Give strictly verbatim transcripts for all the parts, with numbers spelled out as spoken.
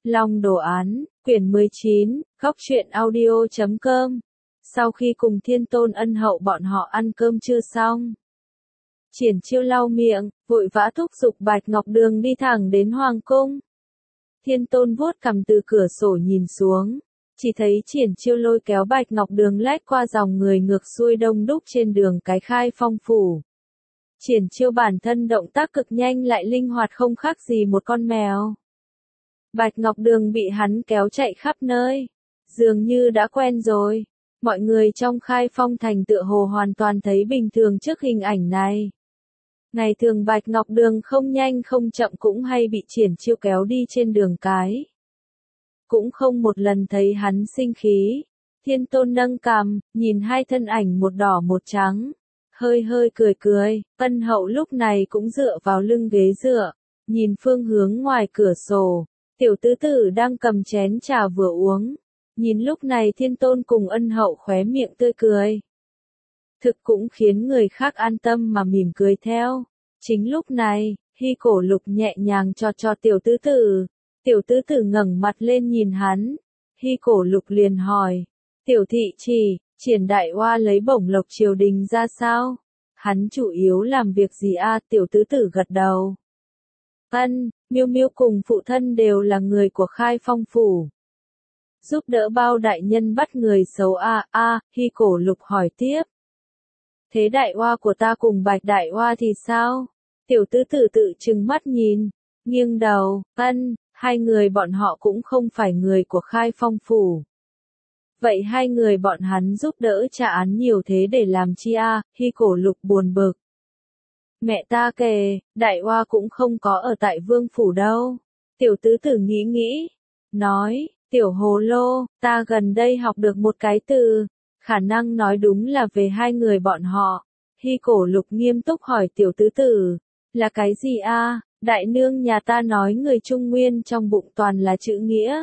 Long đồ án, quyển mười chín, góc truyện audio chấm com. Sau khi cùng Thiên Tôn Ân Hậu bọn họ ăn cơm trưa xong, Triển Chiêu lau miệng, vội vã thúc giục Bạch Ngọc Đường đi thẳng đến Hoàng cung. Thiên Tôn vuốt cằm từ cửa sổ nhìn xuống, chỉ thấy Triển Chiêu lôi kéo Bạch Ngọc Đường lách qua dòng người ngược xuôi đông đúc trên đường cái Khai Phong phủ. Triển Chiêu bản thân động tác cực nhanh lại linh hoạt không khác gì một con mèo. Bạch Ngọc Đường bị hắn kéo chạy khắp nơi, dường như đã quen rồi. Mọi người trong Khai Phong thành tựa hồ hoàn toàn thấy bình thường trước hình ảnh này. Ngày thường Bạch Ngọc Đường không nhanh không chậm cũng hay bị Triển Chiêu kéo đi trên đường cái. Cũng không một lần thấy hắn sinh khí. Thiên Tôn nâng cằm, nhìn hai thân ảnh một đỏ một trắng. Hơi hơi cười cười, Ân Hậu lúc này cũng dựa vào lưng ghế dựa, nhìn phương hướng ngoài cửa sổ. Tiểu tứ tử đang cầm chén trà vừa uống. Nhìn lúc này Thiên Tôn cùng Ân Hậu khóe miệng tươi cười. Thực cũng khiến người khác an tâm mà mỉm cười theo. Chính lúc này, Hy Cổ Lục nhẹ nhàng cho cho tiểu tứ tử. Tiểu tứ tử ngẩng mặt lên nhìn hắn. Hy Cổ Lục liền hỏi. Tiểu thị chỉ, Triển đại oa lấy bổng lộc triều đình ra sao? Hắn chủ yếu làm việc gì a? Tiểu tứ tử gật đầu. Ân, Miêu Miêu cùng phụ thân đều là người của Khai Phong phủ. Giúp đỡ bao đại nhân bắt người xấu a a, Hy Cổ Lục hỏi tiếp. Thế đại oa của ta cùng Bạch đại oa thì sao? Tiểu tứ tử tự trừng mắt nhìn, nghiêng đầu, ân, hai người bọn họ cũng không phải người của Khai Phong phủ. Vậy hai người bọn hắn giúp đỡ trả án nhiều thế để làm chi a? Hy Cổ Lục buồn bực. Mẹ ta kể, đại oa cũng không có ở tại vương phủ đâu. Tiểu tứ tử nghĩ nghĩ, nói, tiểu hồ lô, ta gần đây học được một cái từ, khả năng nói đúng là về hai người bọn họ. Hy Cổ Lục nghiêm túc hỏi tiểu tứ tử, là cái gì a? Đại nương nhà ta nói người Trung Nguyên trong bụng toàn là chữ nghĩa.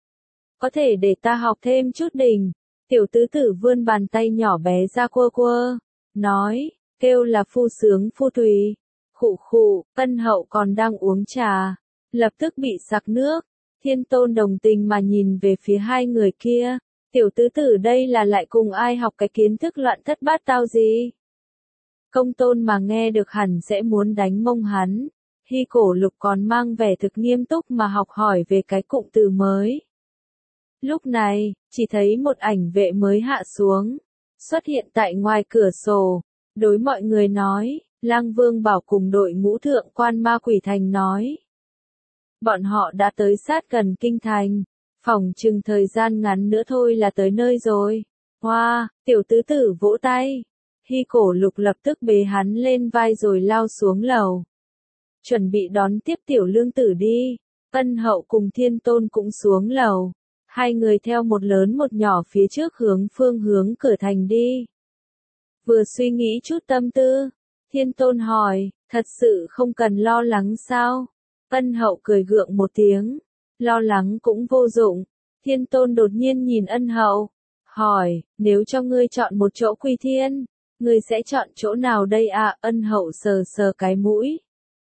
Có thể để ta học thêm chút đỉnh. Tiểu tứ tử vươn bàn tay nhỏ bé ra quơ quơ, nói, kêu là phu sướng phu tùy. Khụ khụ, Ân Hậu còn đang uống trà, lập tức bị sặc nước. Thiên Tôn đồng tình mà nhìn về phía hai người kia. Tiểu tứ tử đây là lại cùng ai học cái kiến thức loạn thất bát tao gì? Công Tôn mà nghe được hẳn sẽ muốn đánh mông hắn. Hy Cổ Lục còn mang vẻ thực nghiêm túc mà học hỏi về cái cụm từ mới. Lúc này, chỉ thấy một ảnh vệ mới hạ xuống, xuất hiện tại ngoài cửa sổ, đối mọi người nói, Lang Vương bảo cùng đội ngũ thượng quan Ma Quỷ Thành nói. Bọn họ đã tới sát gần kinh thành, phỏng chừng thời gian ngắn nữa thôi là tới nơi rồi. Hoa, wow, tiểu tứ tử vỗ tay. Hy Cổ Lục lập tức bế hắn lên vai rồi lao xuống lầu. Chuẩn bị đón tiếp tiểu lương tử đi. Ân Hậu cùng Thiên Tôn cũng xuống lầu. Hai người theo một lớn một nhỏ phía trước hướng phương hướng cửa thành đi. Vừa suy nghĩ chút tâm tư, Thiên Tôn hỏi, thật sự không cần lo lắng sao? Ân Hậu cười gượng một tiếng, lo lắng cũng vô dụng. Thiên Tôn đột nhiên nhìn Ân Hậu, hỏi, nếu cho ngươi chọn một chỗ quy thiên, ngươi sẽ chọn chỗ nào đây à? Ân Hậu sờ sờ cái mũi.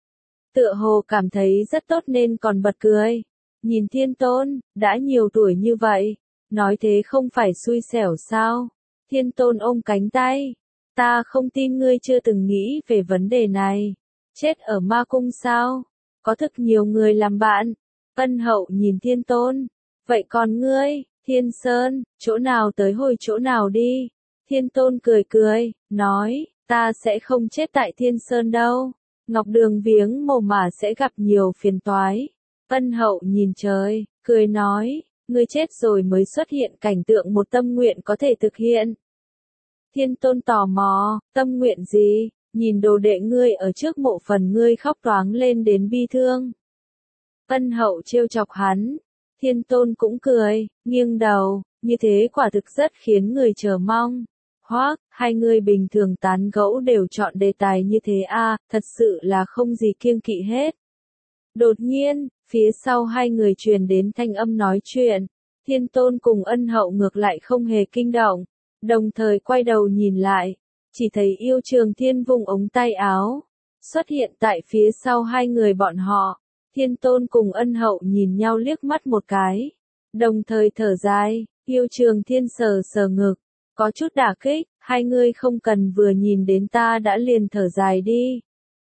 Tựa hồ cảm thấy rất tốt nên còn bật cười. Nhìn Thiên Tôn, đã nhiều tuổi như vậy, nói thế không phải xui xẻo sao? Thiên Tôn ôm cánh tay, ta không tin ngươi chưa từng nghĩ về vấn đề này. Chết ở ma cung sao? Có thực nhiều người làm bạn. Ân Hậu nhìn Thiên Tôn, vậy còn ngươi, Thiên Sơn, chỗ nào tới hồi chỗ nào đi? Thiên Tôn cười cười, nói, ta sẽ không chết tại Thiên Sơn đâu. Ngọc Đường viếng mồ mà sẽ gặp nhiều phiền toái. Ân Hậu nhìn trời, cười nói, ngươi chết rồi mới xuất hiện cảnh tượng một tâm nguyện có thể thực hiện. Thiên Tôn tò mò, tâm nguyện gì? Nhìn đồ đệ ngươi ở trước mộ phần ngươi khóc toáng lên đến bi thương. Ân Hậu trêu chọc hắn. Thiên Tôn cũng cười, nghiêng đầu, như thế quả thực rất khiến người chờ mong. Hoác, hai người bình thường tán gẫu đều chọn đề tài như thế a, thật sự là không gì kiêng kỵ hết. Đột nhiên, phía sau hai người truyền đến thanh âm nói chuyện. Thiên Tôn cùng Ân Hậu ngược lại không hề kinh động, đồng thời quay đầu nhìn lại, chỉ thấy Yêu Trường Thiên vùng ống tay áo, xuất hiện tại phía sau hai người bọn họ. Thiên Tôn cùng Ân Hậu nhìn nhau liếc mắt một cái, đồng thời thở dài, Yêu Trường Thiên sờ sờ ngực, có chút đả kích, hai ngươi không cần vừa nhìn đến ta đã liền thở dài đi.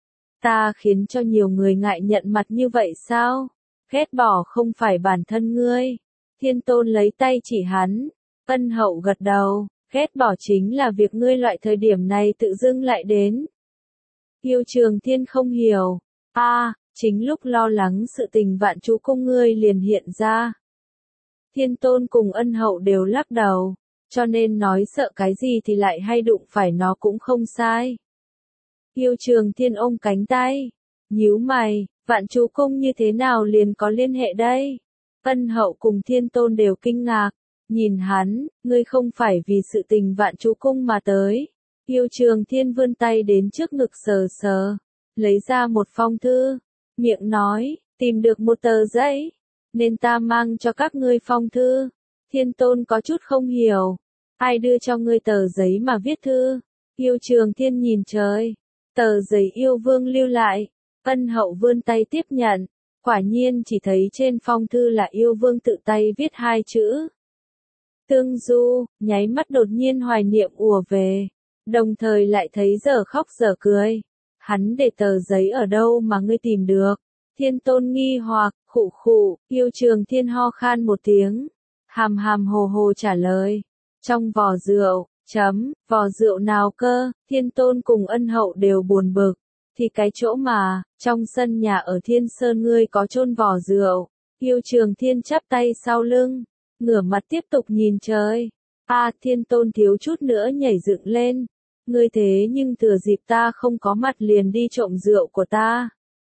Ta khiến cho nhiều người ngại nhận mặt như vậy sao? Ghét bỏ không phải bản thân ngươi. Thiên Tôn lấy tay chỉ hắn, Ân Hậu gật đầu, ghét bỏ chính là việc ngươi loại thời điểm này tự dưng lại đến. Yêu Trường Thiên không hiểu, a, à, chính lúc lo lắng sự tình Vạn Chú Cung ngươi liền hiện ra. Thiên Tôn cùng Ân Hậu đều lắc đầu, cho nên nói sợ cái gì thì lại hay đụng phải nó cũng không sai. Yêu Trường Thiên ôm cánh tay, nhíu mày, Vạn Chú Cung như thế nào liền có liên hệ đây? Ân Hậu cùng Thiên Tôn đều kinh ngạc, nhìn hắn, ngươi không phải vì sự tình Vạn Chú Cung mà tới. Yêu Trường Thiên vươn tay đến trước ngực sờ sờ, lấy ra một phong thư, miệng nói, tìm được một tờ giấy, nên ta mang cho các ngươi phong thư. Thiên Tôn có chút không hiểu, ai đưa cho ngươi tờ giấy mà viết thư? Yêu Trường Thiên nhìn trời, tờ giấy yêu vương lưu lại, Ân Hậu vươn tay tiếp nhận, quả nhiên chỉ thấy trên phong thư là yêu vương tự tay viết hai chữ. Tương Du, nháy mắt đột nhiên hoài niệm ùa về, đồng thời lại thấy dở khóc dở cười. Hắn để tờ giấy ở đâu mà ngươi tìm được? Thiên Tôn nghi hoặc, khụ khụ, Yêu Trường Thiên ho khan một tiếng, hàm hàm hồ hồ trả lời, trong vò rượu, chấm, vò rượu nào cơ? Thiên Tôn cùng Ân Hậu đều buồn bực, thì cái chỗ mà, trong sân nhà ở Thiên Sơn ngươi có chôn vò rượu. Yêu Trường Thiên chắp tay sau lưng, ngửa mặt tiếp tục nhìn trời. A, à, Thiên Tôn thiếu chút nữa nhảy dựng lên, ngươi thế nhưng thừa dịp ta không có mặt liền đi trộm rượu của ta.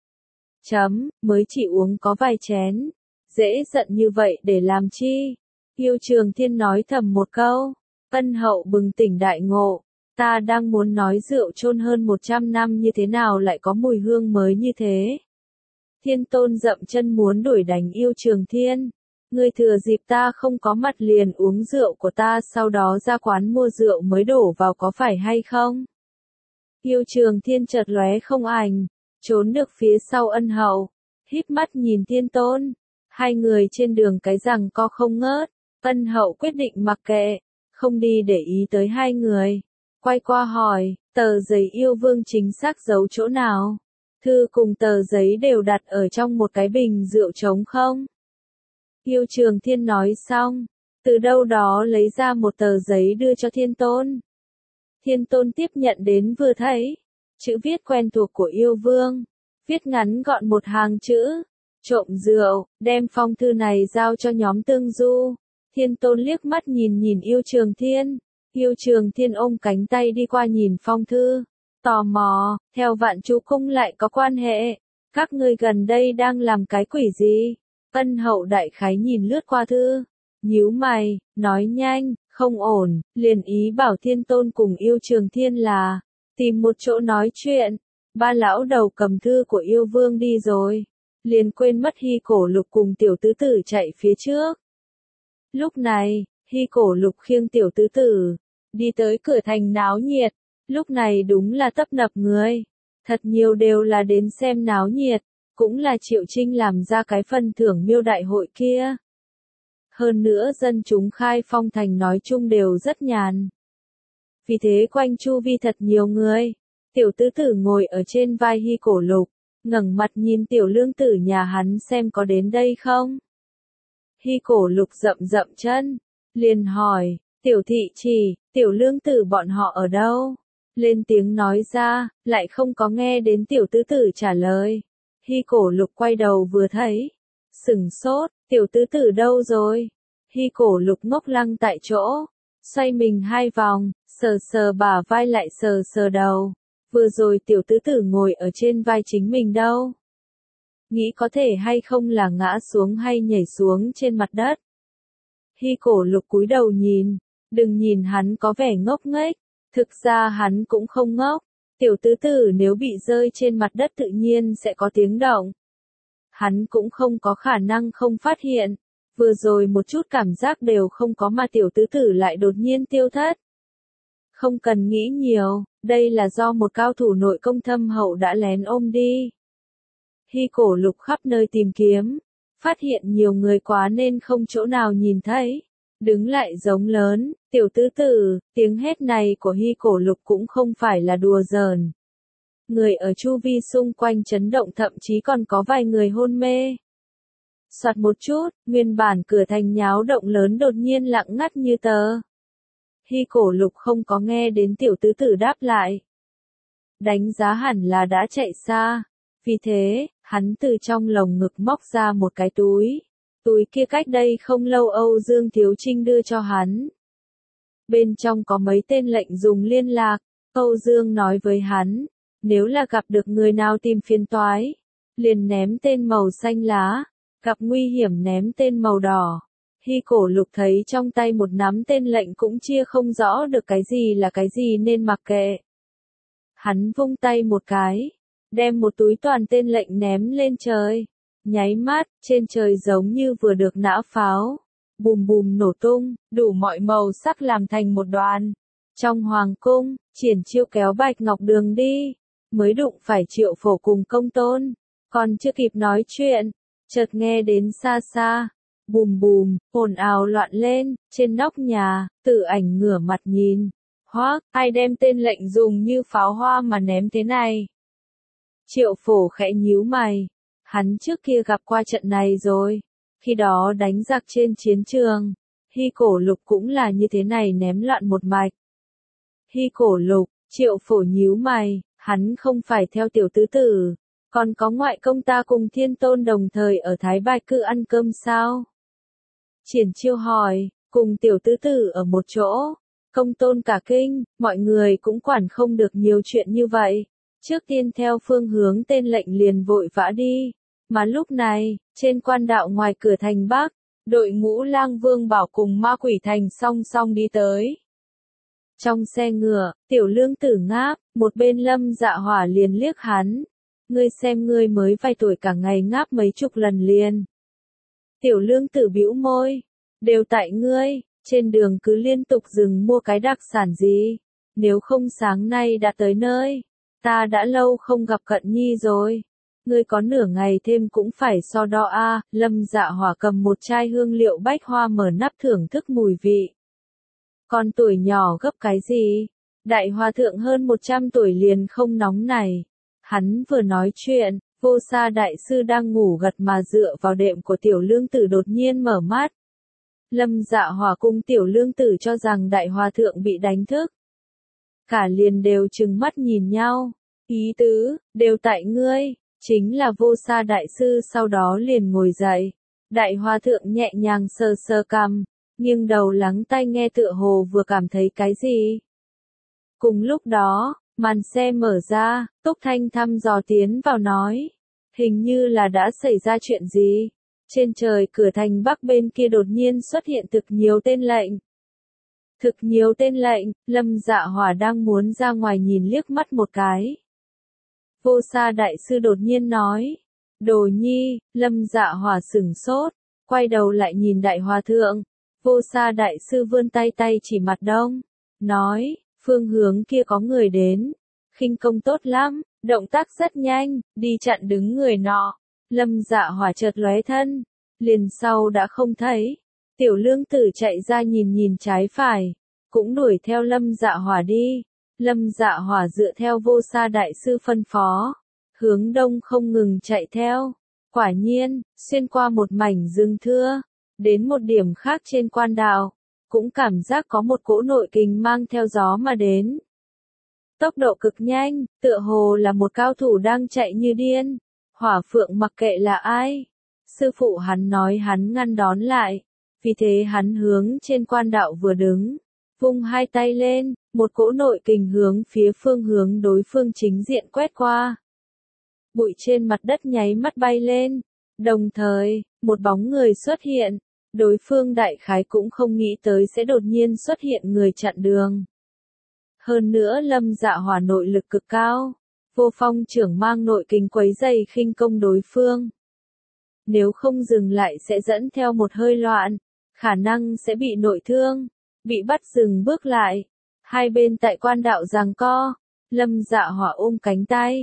Chấm, mới chỉ uống có vài chén, dễ giận như vậy để làm chi? Yêu Trường Thiên nói thầm một câu, Ân Hậu bừng tỉnh đại ngộ, ta đang muốn nói rượu chôn hơn một trăm năm như thế nào lại có mùi hương mới như thế. Thiên Tôn dậm chân muốn đuổi đánh Yêu Trường Thiên, ngươi thừa dịp ta không có mặt liền uống rượu của ta sau đó ra quán mua rượu mới đổ vào có phải hay không? Yêu Trường Thiên chợt lóe không ảnh, trốn được phía sau Ân Hậu, híp mắt nhìn Thiên Tôn, hai người trên đường cái rằng co không ngớt. Ân Hậu quyết định mặc kệ, không đi để ý tới hai người, quay qua hỏi, tờ giấy yêu vương chính xác giấu chỗ nào? Thư cùng tờ giấy đều đặt ở trong một cái bình rượu trống không? Yêu Trường Thiên nói xong, từ đâu đó lấy ra một tờ giấy đưa cho Thiên Tôn. Thiên Tôn tiếp nhận đến vừa thấy, chữ viết quen thuộc của yêu vương, viết ngắn gọn một hàng chữ, trộm rượu, đem phong thư này giao cho nhóm Tương Du. Thiên Tôn liếc mắt nhìn nhìn Yêu Trường Thiên, Yêu Trường Thiên ôm cánh tay đi qua nhìn phong thư, tò mò, theo Vạn Chú Cung lại có quan hệ, các ngươi gần đây đang làm cái quỷ gì? Ân Hậu đại khái nhìn lướt qua thư, nhíu mày, nói nhanh, không ổn, liền ý bảo Thiên Tôn cùng Yêu Trường Thiên là, tìm một chỗ nói chuyện. Ba lão đầu cầm thư của yêu vương đi rồi, liền quên mất Hy Cổ Lục cùng tiểu tứ tử chạy phía trước. Lúc này, Hy Cổ Lục khiêng tiểu tứ tử, đi tới cửa thành náo nhiệt, lúc này đúng là tấp nập người, thật nhiều đều là đến xem náo nhiệt, cũng là Triệu Trinh làm ra cái phần thưởng miêu đại hội kia. Hơn nữa dân chúng Khai Phong thành nói chung đều rất nhàn. Vì thế quanh chu vi thật nhiều người. Tiểu tứ tử ngồi ở trên vai Hy Cổ Lục, ngẩng mặt nhìn tiểu lương tử nhà hắn xem có đến đây không. Hy Cổ Lục dậm dậm chân, liền hỏi, tiểu thị chỉ, tiểu lương tử bọn họ ở đâu? Lên tiếng nói ra, lại không có nghe đến tiểu tứ tử trả lời. Hy Cổ Lục quay đầu vừa thấy, sửng sốt, tiểu tứ tử đâu rồi? Hy Cổ Lục ngốc lăng tại chỗ, xoay mình hai vòng, sờ sờ bả vai lại sờ sờ đầu. Vừa rồi tiểu tứ tử ngồi ở trên vai chính mình đâu? Nghĩ có thể hay không là ngã xuống hay nhảy xuống trên mặt đất? Hy Cổ Lục cúi đầu nhìn, đừng nhìn hắn có vẻ ngốc nghếch, thực ra hắn cũng không ngốc. Tiểu tứ tử nếu bị rơi trên mặt đất tự nhiên sẽ có tiếng động. Hắn cũng không có khả năng không phát hiện, vừa rồi một chút cảm giác đều không có mà tiểu tứ tử lại đột nhiên tiêu thất. Không cần nghĩ nhiều, đây là do một cao thủ nội công thâm hậu đã lén ôm đi. Hy Cổ Lục khắp nơi tìm kiếm, phát hiện nhiều người quá nên không chỗ nào nhìn thấy. Đứng lại giống lớn, tiểu tứ tử, tiếng hét này của Hy Cổ Lục cũng không phải là đùa giỡn. Người ở chu vi xung quanh chấn động, thậm chí còn có vài người hôn mê. Soạt một chút, nguyên bản cửa thành nháo động lớn đột nhiên lặng ngắt như tờ. Hy Cổ Lục không có nghe đến tiểu tứ tử đáp lại. Đánh giá hẳn là đã chạy xa. Vì thế, hắn từ trong lồng ngực móc ra một cái túi. Túi kia cách đây không lâu Âu Dương Thiếu Trinh đưa cho hắn. Bên trong có mấy tên lệnh dùng liên lạc. Âu Dương nói với hắn, nếu là gặp được người nào tìm phiền toái, liền ném tên màu xanh lá, gặp nguy hiểm ném tên màu đỏ. Hy Cổ Lục thấy trong tay một nắm tên lệnh cũng chia không rõ được cái gì là cái gì nên mặc kệ. Hắn vung tay một cái, đem một túi toàn tên lệnh ném lên trời. Nháy mắt, trên trời giống như vừa được nã pháo. Bùm bùm nổ tung, đủ mọi màu sắc làm thành một đoàn. Trong hoàng cung, Triển Chiêu kéo Bạch Ngọc Đường đi, mới đụng phải Triệu Phổ cùng Công Tôn. Còn chưa kịp nói chuyện, chợt nghe đến xa xa. Bùm bùm, ồn ào loạn lên, trên nóc nhà, Tử Ảnh ngửa mặt nhìn. Hoác, ai đem tên lệnh dùng như pháo hoa mà ném thế này? Triệu Phổ khẽ nhíu mày. Hắn trước kia gặp qua trận này rồi. Khi đó đánh giặc trên chiến trường. Hy Cổ Lục cũng là như thế này ném loạn một mạch. Hy Cổ Lục, Triệu Phổ nhíu mày. Hắn không phải theo tiểu tứ tử. Còn có ngoại công ta cùng Thiên Tôn đồng thời ở Thái Bạch Cư ăn cơm sao? Triển Chiêu hỏi, cùng tiểu tứ tử ở một chỗ. Công Tôn cả kinh, mọi người cũng quản không được nhiều chuyện như vậy. Trước tiên theo phương hướng tên lệnh liền vội vã đi. Mà lúc này, trên quan đạo ngoài cửa thành Bắc, đội ngũ Lang Vương Bảo cùng Ma Quỷ Thành song song đi tới. Trong xe ngựa, tiểu lương tử ngáp, một bên Lâm Dạ Hỏa liền liếc hắn. Ngươi xem ngươi mới vài tuổi cả ngày ngáp mấy chục lần liền. Tiểu lương tử bĩu môi. Đều tại ngươi, trên đường cứ liên tục dừng mua cái đặc sản gì. Nếu không sáng nay đã tới nơi. Ta đã lâu không gặp Cận Nhi rồi. Ngươi có nửa ngày thêm cũng phải so đo a. À. Lâm Dạ Hỏa cầm một chai hương liệu bách hoa mở nắp thưởng thức mùi vị. Con tuổi nhỏ gấp cái gì? Đại hòa thượng hơn một trăm tuổi liền không nóng này. Hắn vừa nói chuyện, Vô Sa đại sư đang ngủ gật mà dựa vào đệm của tiểu lương tử đột nhiên mở mắt. Lâm Dạ Hỏa cùng tiểu lương tử cho rằng đại hòa thượng bị đánh thức. Cả liền đều trừng mắt nhìn nhau. Ý tứ, đều tại ngươi, chính là Vô Sa đại sư sau đó liền ngồi dậy. Đại hòa thượng nhẹ nhàng sờ sờ cằm, nghiêng đầu lắng tai nghe tựa hồ vừa cảm thấy cái gì. Cùng lúc đó, màn xe mở ra, Túc Thanh thăm dò tiến vào nói. Hình như là đã xảy ra chuyện gì. Trên trời cửa thành Bắc bên kia đột nhiên xuất hiện thực nhiều tên lệnh. Thực nhiều tên lệnh, Lâm Dạ Hỏa đang muốn ra ngoài nhìn liếc mắt một cái. Vô Sa đại sư đột nhiên nói. Đồ nhi, Lâm Dạ Hỏa sửng sốt, quay đầu lại nhìn đại hòa thượng. Vô Sa đại sư vươn tay tay chỉ mặt đông, nói, phương hướng kia có người đến. Khinh công tốt lắm, động tác rất nhanh, đi chặn đứng người nọ. Lâm Dạ Hỏa chợt lóe thân, liền sau đã không thấy. Tiểu lương tử chạy ra nhìn nhìn trái phải, cũng đuổi theo Lâm Dạ Hỏa đi. Lâm Dạ Hỏa dựa theo Vô Sa đại sư phân phó, hướng đông không ngừng chạy theo. Quả nhiên, xuyên qua một mảnh rừng thưa, đến một điểm khác trên quan đạo, cũng cảm giác có một cỗ nội kình mang theo gió mà đến. Tốc độ cực nhanh, tựa hồ là một cao thủ đang chạy như điên. Hỏa Phượng mặc kệ là ai, sư phụ hắn nói hắn ngăn đón lại, vì thế hắn hướng trên quan đạo vừa đứng, vung hai tay lên, một cỗ nội kình hướng phía phương hướng đối phương chính diện quét qua. Bụi trên mặt đất nháy mắt bay lên, đồng thời, một bóng người xuất hiện, đối phương đại khái cũng không nghĩ tới sẽ đột nhiên xuất hiện người chặn đường. Hơn nữa Lâm Dạ Hỏa nội lực cực cao, Vô Phong trưởng mang nội kình quấy dày khinh công đối phương. Nếu không dừng lại sẽ dẫn theo một hơi loạn, khả năng sẽ bị nội thương, bị bắt dừng bước lại. Hai bên tại quan đạo giằng co, Lâm Dạ Hỏa ôm cánh tay,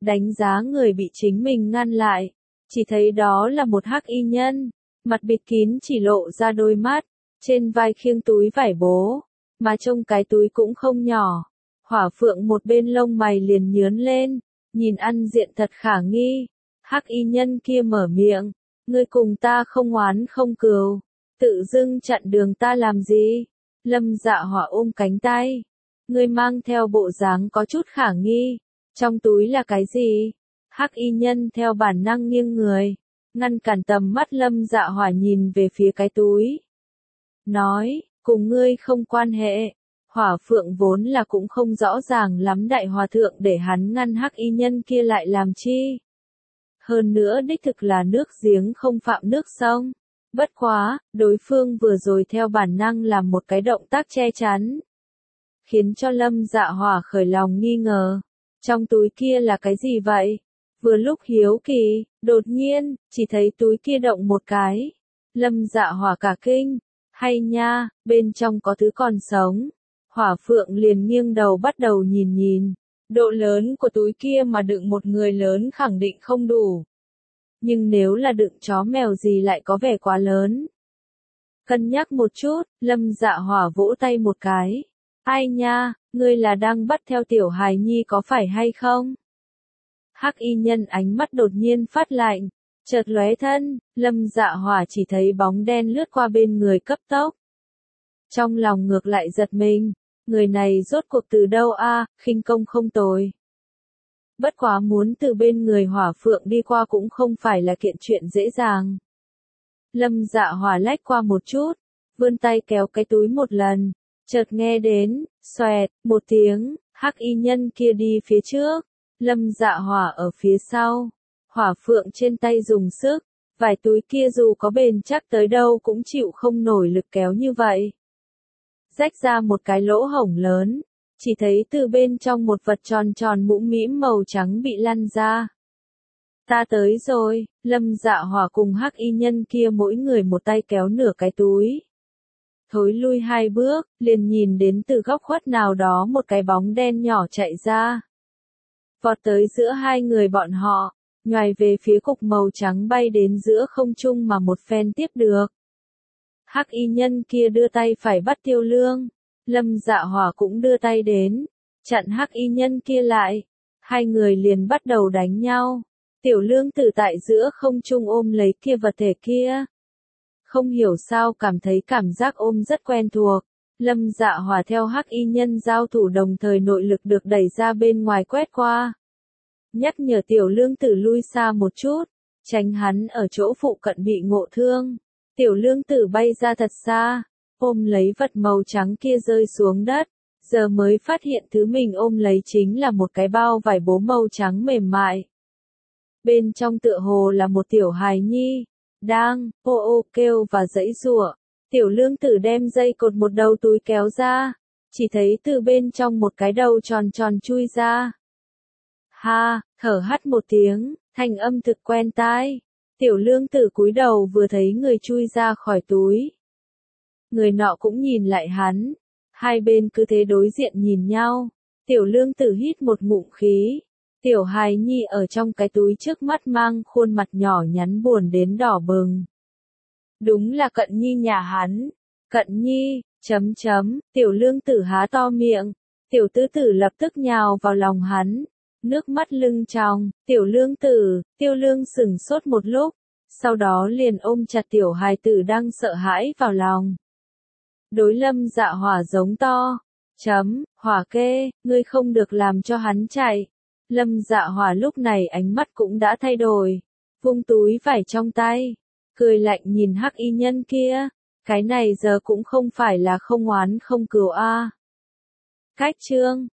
đánh giá người bị chính mình ngăn lại, chỉ thấy đó là một hắc y nhân, mặt bịt kín chỉ lộ ra đôi mắt, trên vai khiêng túi vải bố, mà trông cái túi cũng không nhỏ. Hỏa Phượng một bên lông mày liền nhướng lên, nhìn ăn diện thật khả nghi. Hắc y nhân kia mở miệng, ngươi cùng ta không oán không cừu, tự dưng chặn đường ta làm gì? Lâm Dạ Hỏa ôm cánh tay, ngươi mang theo bộ dáng có chút khả nghi, trong túi là cái gì? Hắc y nhân theo bản năng nghiêng người, ngăn cản tầm mắt Lâm Dạ Hỏa nhìn về phía cái túi. Nói, cùng ngươi không quan hệ. Hỏa Phượng vốn là cũng không rõ ràng lắm đại hòa thượng để hắn ngăn hắc y nhân kia lại làm chi. Hơn nữa đích thực là nước giếng không phạm nước sông. Bất quá, đối phương vừa rồi theo bản năng làm một cái động tác che chắn, khiến cho Lâm Dạ Hỏa khởi lòng nghi ngờ. Trong túi kia là cái gì vậy? Vừa lúc hiếu kỳ, đột nhiên, chỉ thấy túi kia động một cái. Lâm Dạ Hỏa cả kinh, hay nha, bên trong có thứ còn sống. Hỏa Phượng liền nghiêng đầu bắt đầu nhìn nhìn. Độ lớn của túi kia mà đựng một người lớn khẳng định không đủ. Nhưng nếu là đựng chó mèo gì lại có vẻ quá lớn. Cân nhắc một chút, Lâm Dạ Hỏa vỗ tay một cái. Ai nha, ngươi là đang bắt theo tiểu hài nhi có phải hay không? Hắc y nhân ánh mắt đột nhiên phát lạnh, chợt lóe thân, Lâm Dạ Hỏa chỉ thấy bóng đen lướt qua bên người cấp tốc. Trong lòng ngược lại giật mình, người này rốt cuộc từ đâu a, khinh công không tồi. Bất quá muốn từ bên người Hỏa Phượng đi qua cũng không phải là kiện chuyện dễ dàng. Lâm Dạ Hỏa lách qua một chút, vươn tay kéo cái túi một lần, chợt nghe đến, xoẹt, một tiếng, hắc y nhân kia đi phía trước, Lâm Dạ Hỏa ở phía sau. Hỏa Phượng trên tay dùng sức, vải túi kia dù có bền chắc tới đâu cũng chịu không nổi lực kéo như vậy. Rách ra một cái lỗ hổng lớn, chỉ thấy từ bên trong một vật tròn tròn mũm mĩm màu trắng bị lăn ra. Ta tới rồi, Lâm Dạ Hỏa cùng hắc y nhân kia mỗi người một tay kéo nửa cái túi. Thối lui hai bước, liền nhìn đến từ góc khuất nào đó một cái bóng đen nhỏ chạy ra. Vọt tới giữa hai người bọn họ, nhoài về phía cục màu trắng bay đến giữa không trung mà một phen tiếp được. Hắc y nhân kia đưa tay phải bắt Tiêu Lương, Lâm Dạ Hỏa cũng đưa tay đến, chặn hắc y nhân kia lại. Hai người liền bắt đầu đánh nhau. Tiểu Lương Tử tại giữa không trung ôm lấy kia vật thể kia. Không hiểu sao cảm thấy cảm giác ôm rất quen thuộc. Lâm Dạ Hỏa theo hắc y nhân giao thủ đồng thời nội lực được đẩy ra bên ngoài quét qua. Nhắc nhở Tiểu Lương Tử lui xa một chút, tránh hắn ở chỗ phụ cận bị ngộ thương. Tiểu Lương Tử bay ra thật xa, ôm lấy vật màu trắng kia rơi xuống đất, giờ mới phát hiện thứ mình ôm lấy chính là một cái bao vải bố màu trắng mềm mại. Bên trong tựa hồ là một tiểu hài nhi, đang, ô ô kêu và giãy giụa. Tiểu Lương Tử đem dây cột một đầu túi kéo ra, chỉ thấy từ bên trong một cái đầu tròn tròn chui ra. Ha, thở hắt một tiếng, thanh âm thực quen tai. Tiểu Lương Tử cúi đầu vừa thấy người chui ra khỏi túi. Người nọ cũng nhìn lại hắn, hai bên cứ thế đối diện nhìn nhau. Tiểu Lương Tử hít một ngụm khí. Tiểu hài nhi ở trong cái túi trước mắt mang khuôn mặt nhỏ nhắn buồn đến đỏ bừng. Đúng là Cận Nhi nhà hắn. Cận Nhi, chấm chấm, Tiểu Lương Tử há to miệng. Tiểu Tứ Tử lập tức nhào vào lòng hắn. Nước mắt lưng tròng, Tiểu Lương Tử, Tiêu Lương sững sốt một lúc, sau đó liền ôm chặt tiểu hài tử đang sợ hãi vào lòng. Đối Lâm Dạ Hỏa giống to, chấm, Hỏa kê, ngươi không được làm cho hắn chạy. Lâm Dạ Hỏa lúc này ánh mắt cũng đã thay đổi, vung túi vải trong tay, cười lạnh nhìn hắc y nhân kia, cái này giờ cũng không phải là không oán không cừu a. Cách chương